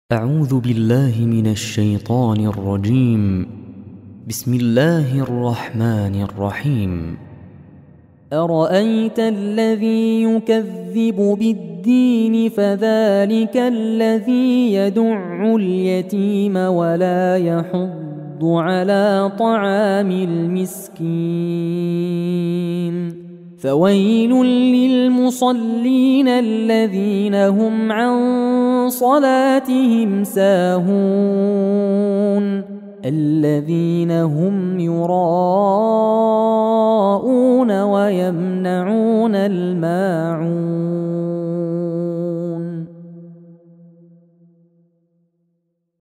أعوذ بالله من الشيطان الرجيم. بسم الله الرحمن الرحيم. أرأيت الذي يكذب بالدين فذلك الذي يدع اليتيم ولا يحض على طعام المسكين فويل للمصلين الذين هم عن صلاتهم ساهون الذين هم يراءون ويمنعون الماعون